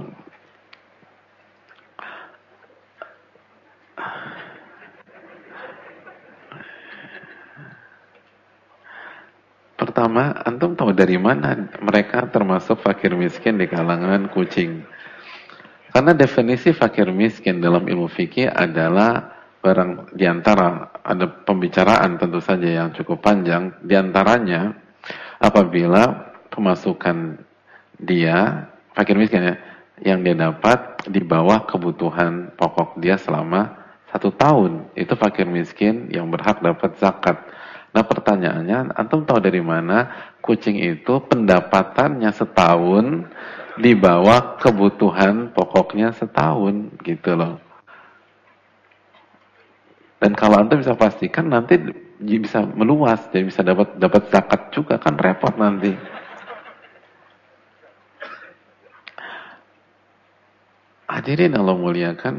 Pertama, antum tahu dari mana mereka termasuk fakir miskin di kalangan kucing? Karena definisi fakir miskin dalam ilmu fikih adalah barang diantara ada pembicaraan tentu saja yang cukup panjang, diantaranya apabila pemasukan dia fakir miskin ya, yang dia dapat di bawah kebutuhan pokok dia selama 1 tahun, itu fakir miskin yang berhak dapat zakat. Nah pertanyaannya, antum tahu dari mana kucing itu pendapatannya setahun di bawah kebutuhan pokoknya setahun gitu loh. Dan kalau antum bisa pastikan nanti bisa meluas, jadi bisa dapat zakat juga, kan repot nanti. Hadirin Allah muliakan,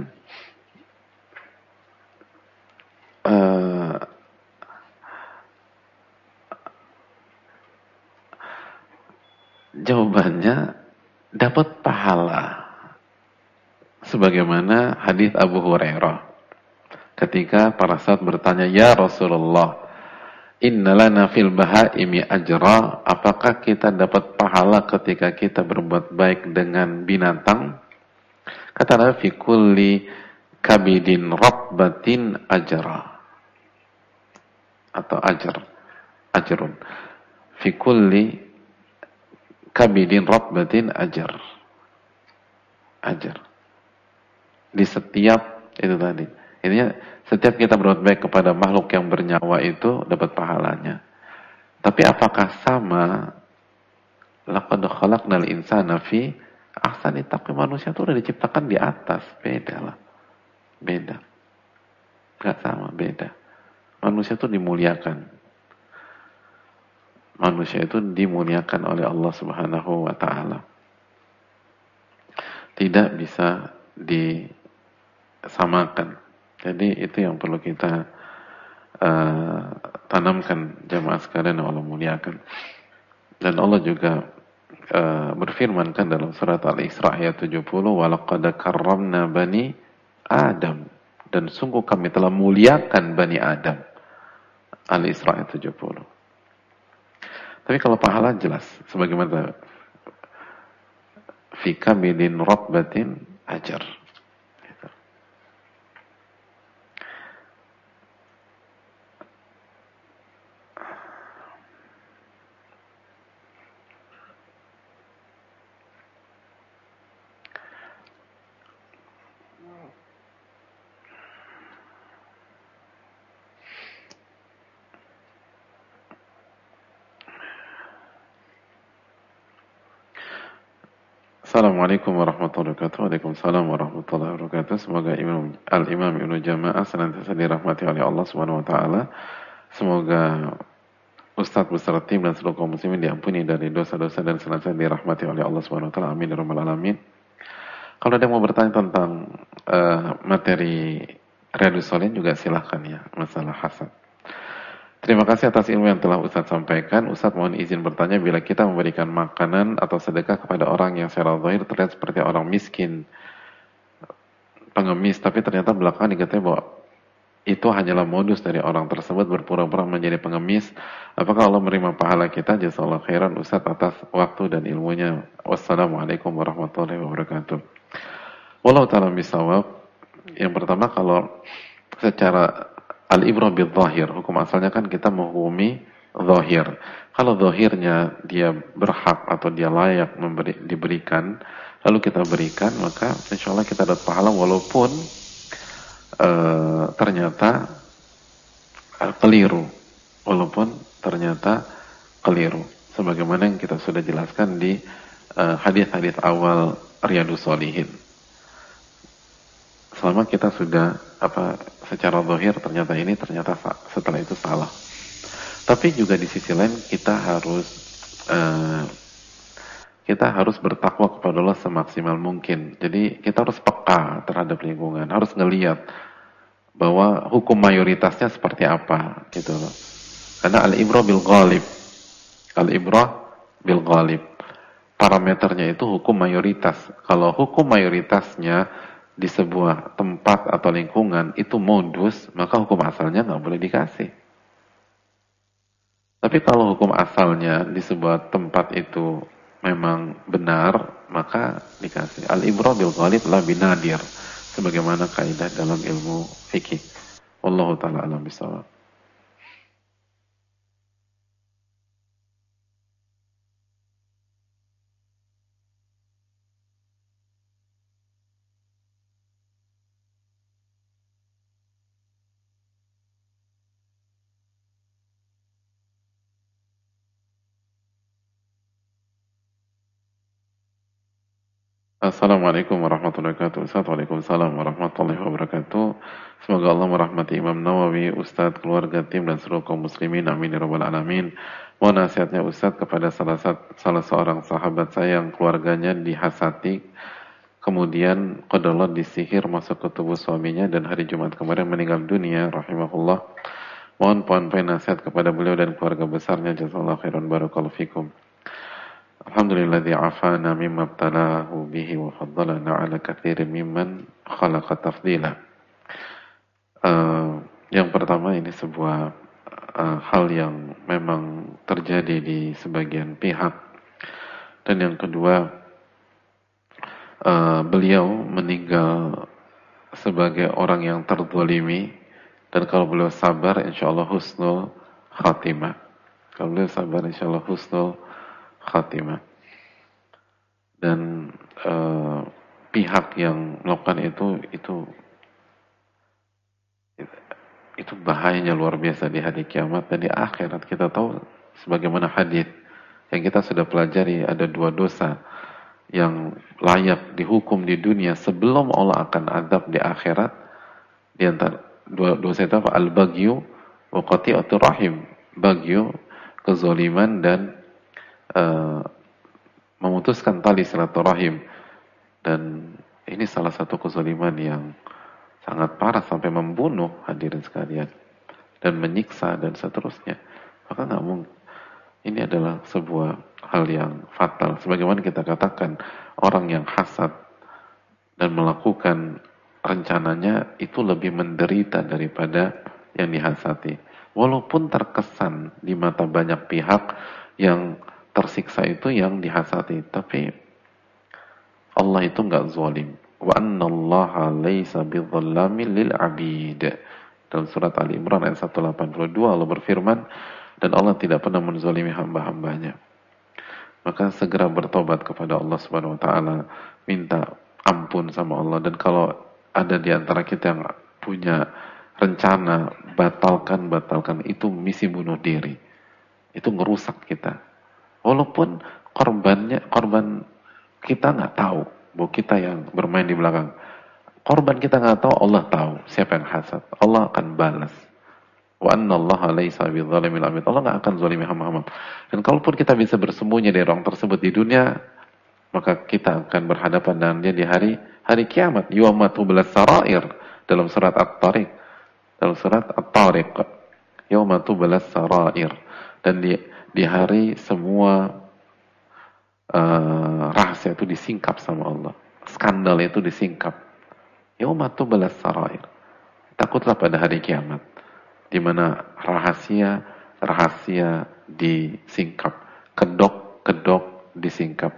jawabannya dapat pahala. Sebagaimana hadis Abu Hurairah ketika para sahabat bertanya, "Ya Rasulullah, innalana fil bahaimi ajra?" Apakah kita dapat pahala ketika kita berbuat baik dengan binatang? Kata Nabi, "Fi kulli kabidin rabbatin ajra." Atau ajrun. Fi kulli kabidin rabbatin ajar. Di setiap itu tadi. Intinya setiap kita berbuat baik kepada makhluk yang bernyawa itu dapat pahalanya. Tapi apakah sama? Laqad khalaqnal insana fi ahsani taqwim. Manusia itu udah diciptakan di atas, beda lah. Beda. Enggak sama, beda. Manusia itu dimuliakan. Manusia itu dimuliakan oleh Allah Subhanahu wa taala. Tidak bisa disamakan. Jadi itu yang perlu kita tanamkan jamaah sekalian yang Allah muliakan. Dan Allah juga berfirman kan dalam surat Al-Isra ayat 70, "Walaqad karramna bani Adam." Dan sungguh kami telah muliakan Bani Adam. Al-Isra ayat 70. Tapi kalau pahala jelas sebagaimana fi kamilin ratbatin ajar. Assalamualaikum warahmatullahi wabarakatuh. Waalaikumsalam warahmatullahi wabarakatuh. Semoga Al-Imam Ibnu Jamaah senantiasa dirahmati oleh Allah Subhanahu wa taala. Semoga Ustadz beserta tim dan seluruh kaum muslimin diampuni dari dosa-dosa dan senantiasa dirahmati oleh Allah Subhanahu wa taala. Amin ya rabbal alamin. Kalau ada yang mau bertanya tentang materi Riyadhus Shalihin juga silahkan ya, masalah hasad. Terima kasih atas ilmu yang telah Ustadz sampaikan. Ustadz mohon izin bertanya, bila kita memberikan makanan atau sedekah kepada orang yang secara zahir terlihat seperti orang miskin, pengemis, tapi ternyata belakangan dikatakan bahwa itu hanyalah modus dari orang tersebut berpura-pura menjadi pengemis, apakah Allah menerima pahala kita? Jazakallahu khairan Ustadz atas waktu dan ilmunya. Wassalamualaikum warahmatullahi wabarakatuh. Wallahu ta'ala bisawab. Yang pertama, kalau secara al-ibrah bil-zahir, hukum asalnya kan kita menghukumi zahir. Kalau zahirnya dia berhak atau dia layak diberikan, lalu kita berikan, maka insya Allah kita dapat pahala walaupun ternyata keliru. Walaupun ternyata keliru. Sebagaimana yang kita sudah jelaskan di hadis-hadis awal Riyadhus Shalihin. Selama kita sudah secara zahir ternyata setelah itu salah. Tapi juga di sisi lain kita harus kita harus bertakwa kepada Allah semaksimal mungkin. Jadi kita harus peka terhadap lingkungan, harus ngelihat bahwa hukum mayoritasnya seperti apa gitu loh. Karena al-ibrah bil ghalib. Al-ibrah bil ghalib. Parameternya itu hukum mayoritas. Kalau hukum mayoritasnya di sebuah tempat atau lingkungan itu modus, maka hukum asalnya nggak boleh dikasih. Tapi kalau hukum asalnya di sebuah tempat itu memang benar, maka dikasih. Al-ibrah bil ghalib la binadir. Sebagaimana kaidah dalam ilmu fikih. Wallahu ta'ala alam bisawab. Assalamualaikum warahmatullahi wabarakatuh. Waalaikumsalam warahmatullahi wabarakatuh. Semoga Allah merahmati Imam Nawawi, Ustadz, keluarga, tim, dan seluruh kaum muslimin. Amin ya rabbal alamin. Mohon nasihatnya Ustadz kepada salah seorang sahabat saya yang keluarganya dihasati, kemudian qadarullah disihir masuk ke tubuh suaminya dan hari Jumat kemarin meninggal dunia, rahimahullah. Mohon poin-poin nasihat kepada beliau dan keluarga besarnya. Jazakallahu khairan, barakallahu fikum. Alhamdulilladzi afana mimma ibtalahu bihi wa faddalana ala katsirin mimman khalaqa tafdila. Yang pertama ini sebuah hal yang memang terjadi di sebagian pihak. Dan yang kedua, beliau meninggal sebagai orang yang terzalimi, dan kalau beliau sabar insyaallah husnul khatimah. Kalau beliau sabar insyaallah husnul khatimah. Dan pihak yang melakukan itu bahayanya luar biasa di hari kiamat dan di akhirat. Kita tahu sebagaimana hadis yang kita sudah pelajari, ada dua dosa yang layak dihukum di dunia sebelum Allah akan azab di akhirat. Di antara dua dosa itu apa? Al-baghyu wa qati'atur rahim. Baghyu, kezaliman, dan memutuskan tali silaturahim. Dan ini salah satu kezaliman yang sangat parah sampai membunuh, hadirin sekalian, dan menyiksa dan seterusnya. Maka nggak mungkin. Ini adalah sebuah hal yang fatal. Sebagaimana kita katakan, orang yang hasad dan melakukan rencananya itu lebih menderita daripada yang dihasati. Walaupun terkesan di mata banyak pihak yang tersiksa itu yang dihasati, tapi Allah itu nggak zalim. Wa annallaha laisa bidzallamin lil abid. Dalam surat Ali Imran ayat 182 Allah berfirman, dan Allah tidak pernah menzalimi hamba-hambanya. Maka segera bertobat kepada Allah Subhanahu wa taala, minta ampun sama Allah. Dan kalau ada di antara kita yang punya rencana batalkan itu misi bunuh diri. Itu ngerusak kita. Walaupun korban kita nggak tahu bahwa kita yang bermain di belakang. Korban kita nggak tahu, Allah tahu siapa yang hasad. Allah akan balas. Wa annallaha laisa bidzalimil abid. Allah nggak akan zalimi hamba-hamba. Dan kalaupun kita bisa bersembunyi dari orang tersebut di dunia, maka kita akan berhadapan dengan dia di hari kiamat. Yauma tublas sarair, dalam surat At-Tariq. Dalam surat At-Tariq. Yauma tublas sarair. Dan di hari semua rahasia itu disingkap sama Allah. Skandal itu disingkap. Yauma tublas sarair. Takutlah pada hari kiamat, di mana rahasia disingkap, kedok disingkap.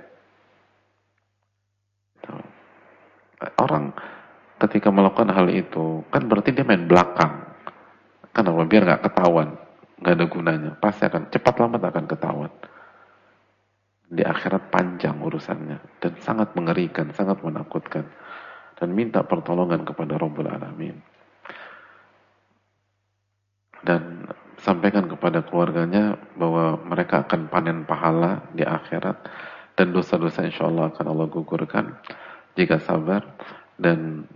Orang ketika melakukan hal itu kan berarti dia main belakang. Kenapa? Biar nggak ketahuan, nggak ada gunanya. Pasti akan cepat lambat akan ketahuan. Di akhirat panjang urusannya dan sangat mengerikan, sangat menakutkan. Dan minta pertolongan kepada Rabbul Alamin. Dan sampaikan kepada keluarganya bahwa mereka akan panen pahala di akhirat dan dosa-dosa insya Allah akan Allah gugurkan jika sabar. Dan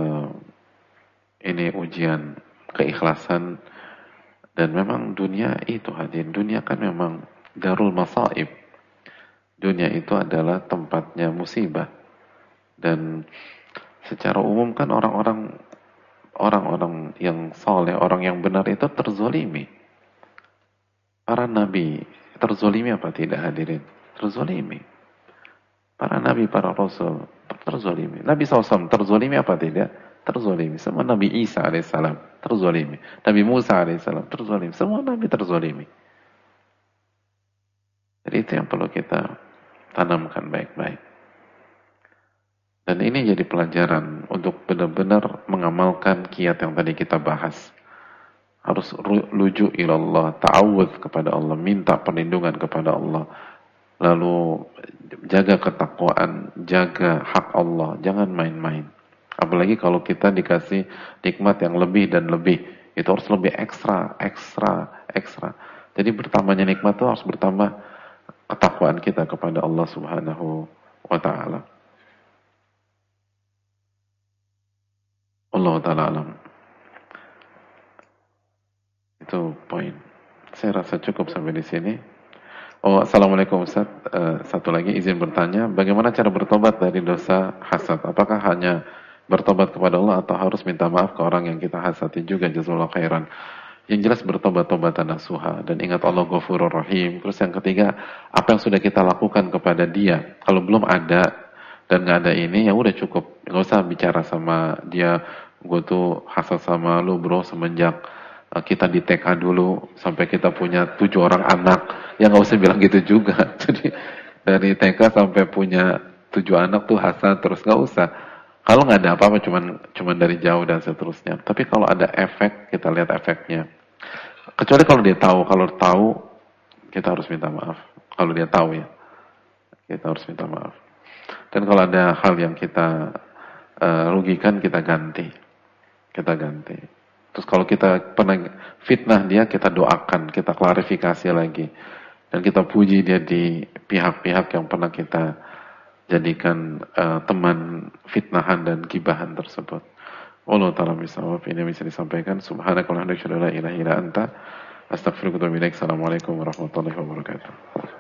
ini ujian keikhlasan. Dan memang dunia itu hadirin, dunia kan memang darul masaib, Dunia itu adalah tempatnya musibah. Dan secara umum kan orang-orang yang soleh, orang yang benar itu terzolimi. Para nabi terzolimi apa tidak hadirin? Terzolimi. Para nabi, para rasul terzolimi. Nabi SAW terzolimi apa tidak? Terzolimi. Semua Nabi Isa alaihissalam terzolimi. Nabi Musa alaihissalam terzolimi. Semua nabi terzolimi. Jadi itu yang perlu kita tanamkan baik-baik. Dan ini jadi pelajaran untuk benar-benar mengamalkan kiat yang tadi kita bahas. Harus luju ilallah, ta'awudz kepada Allah, minta perlindungan kepada Allah. Lalu jaga ketakwaan, jaga hak Allah, jangan main-main. Apalagi kalau kita dikasih nikmat yang lebih dan lebih, itu harus lebih ekstra, ekstra, ekstra. Jadi bertambahnya nikmat itu harus bertambah ketakwaan kita kepada Allah Subhanahu wa taala. Allah taala alam. Itu poin. Saya rasa cukup sampai di sini. Oh, assalamualaikum Ustaz. Satu lagi izin bertanya, bagaimana cara bertobat dari dosa hasad? Apakah hanya bertobat kepada Allah atau harus minta maaf ke orang yang kita hasati juga? Jazakallahu khairan. Yang jelas bertobat-tobatan nasuha dan ingat Allah Ghafurur Rahim. Terus yang ketiga, apa yang sudah kita lakukan kepada dia? Kalau belum ada dan nggak ada ini, ya udah cukup. Nggak usah bicara sama dia. Gue tuh hasad sama lu bro semenjak kita di TK dulu sampai kita punya 7 orang anak. Ya nggak usah bilang gitu juga. Jadi dari TK sampai punya 7 anak tuh hasad terus, nggak usah. Kalau nggak ada apa-apa, cuman dari jauh dan seterusnya. Tapi kalau ada efek, kita lihat efeknya. Kecuali kalau dia tahu, kalau tahu kita harus minta maaf. Kalau dia tahu ya, kita harus minta maaf. Dan kalau ada hal yang kita rugikan, kita ganti. Kita ganti. Terus kalau kita pernah fitnah dia, kita doakan, kita klarifikasi lagi. Dan kita puji dia di pihak-pihak yang pernah kita jadikan teman fitnahan dan gibahan tersebut. Allah ta'ala bisawab. Ini bisa disampaikan. Subhanakallahumma wa bihamdika, la ilaha illa anta, astaghfiruka wa atubu ilaik. Assalamualaikum warahmatullahi wabarakatuh.